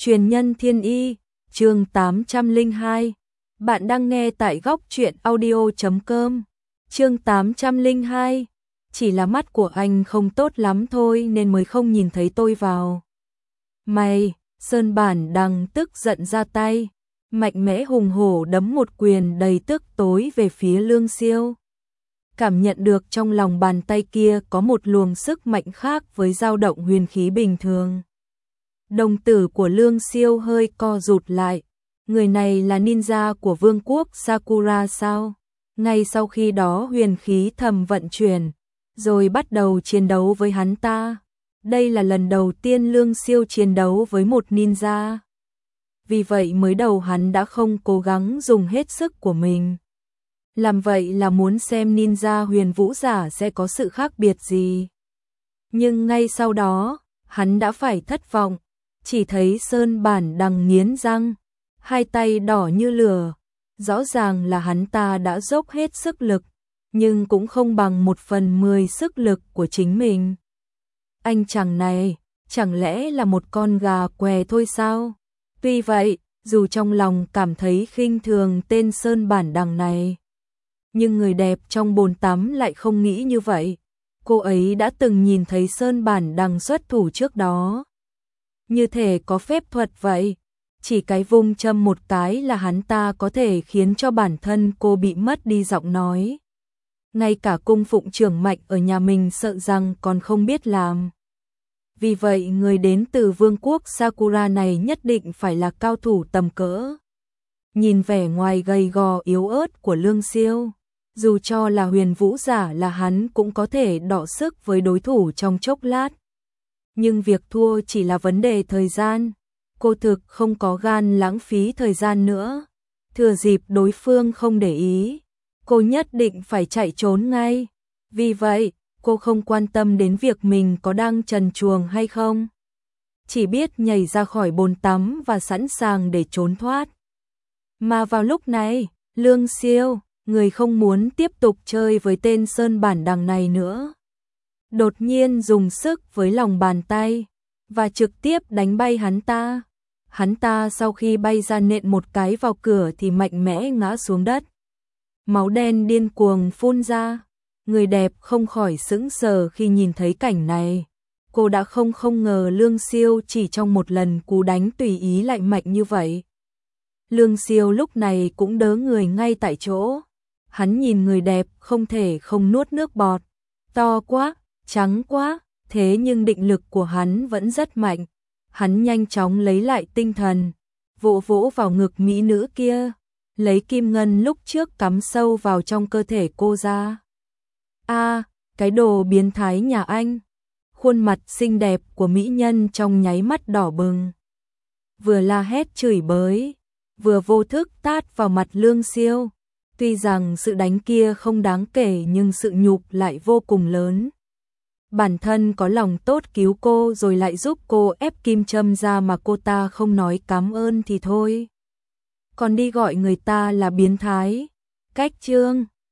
Truyền nhân thiên y, chương 802. Bạn đang nghe tại góc truyện audio.com. Chương 802. Chỉ là mắt của anh không tốt lắm thôi nên mới không nhìn thấy tôi vào. Mày, Sơn Bản Đằng tức giận ra tay, mạnh mẽ hùng hổ đấm một quyền đầy tức tối về phía Lương Siêu. Cảm nhận được trong lòng bàn tay kia có một luồng sức mạnh khác với dao động huyền khí bình thường. Đồng tử của Lương Siêu hơi co rụt lại. Người này là ninja của vương quốc Sakura sao? Ngay sau khi đó huyền khí thầm vận chuyển, rồi bắt đầu chiến đấu với hắn ta. Đây là lần đầu tiên Lương Siêu chiến đấu với một ninja. Vì vậy mới đầu hắn đã không cố gắng dùng hết sức của mình. Làm vậy là muốn xem ninja huyền vũ giả sẽ có sự khác biệt gì. Nhưng ngay sau đó, hắn đã phải thất vọng. Chỉ thấy Sơn Bản Đằng nghiến răng, hai tay đỏ như lửa. Rõ ràng là hắn ta đã dốc hết sức lực, nhưng cũng không bằng 1/10 sức lực của chính mình. Anh chàng này, chẳng lẽ là một con gà què thôi sao? Tuy vậy, dù trong lòng cảm thấy khinh thường tên Sơn Bản Đằng này, nhưng người đẹp trong bồn tắm lại không nghĩ như vậy. Cô ấy đã từng nhìn thấy Sơn Bản Đằng xuất thủ trước đó. Như thể có phép thuật vậy, chỉ cái vung châm một cái là hắn ta có thể khiến cho bản thân cô bị mất đi giọng nói. Ngay cả cung phụng trưởng mạnh ở nhà mình sợ rằng còn không biết làm. Vì vậy người đến từ vương quốc Sakura này nhất định phải là cao thủ tầm cỡ. Nhìn vẻ ngoài gầy gò yếu ớt của Lương Siêu, dù cho là huyền vũ giả là hắn cũng có thể đọ sức với đối thủ trong chốc lát. Nhưng việc thua chỉ là vấn đề thời gian. Cô thực không có gan lãng phí thời gian nữa. Thừa dịp đối phương không để ý, cô nhất định phải chạy trốn ngay. Vì vậy, cô không quan tâm đến việc mình có đang trần truồng hay không. Chỉ biết nhảy ra khỏi bồn tắm và sẵn sàng để trốn thoát. Mà vào lúc này, Lương Siêu, người không muốn tiếp tục chơi với tên Sơn Bản Đằng này nữa, đột nhiên dùng sức với lòng bàn tay và trực tiếp đánh bay hắn ta. Hắn ta sau khi bay ra nện một cái vào cửa thì mạnh mẽ ngã xuống đất. Máu đen điên cuồng phun ra. Người đẹp không khỏi sững sờ khi nhìn thấy cảnh này. Cô đã không ngờ Lương Siêu chỉ trong một lần cú đánh tùy ý lại mạnh như vậy. Lương Siêu lúc này cũng đớ người ngay tại chỗ. Hắn nhìn người đẹp không thể không nuốt nước bọt. To quá, trắng quá, thế nhưng định lực của hắn vẫn rất mạnh. Hắn nhanh chóng lấy lại tinh thần, vỗ vỗ vào ngực mỹ nữ kia, lấy kim ngân lúc trước cắm sâu vào trong cơ thể cô ra. Cái đồ biến thái nhà anh. Khuôn mặt xinh đẹp của mỹ nhân trong nháy mắt đỏ bừng. Vừa la hét chửi bới, vừa vô thức tát vào mặt Lương Siêu. Tuy rằng sự đánh kia không đáng kể nhưng sự nhục lại vô cùng lớn. Bản thân có lòng tốt cứu cô rồi lại giúp cô ép kim châm ra mà cô ta không nói cảm ơn thì thôi. Còn đi gọi người ta là biến thái. Cách chương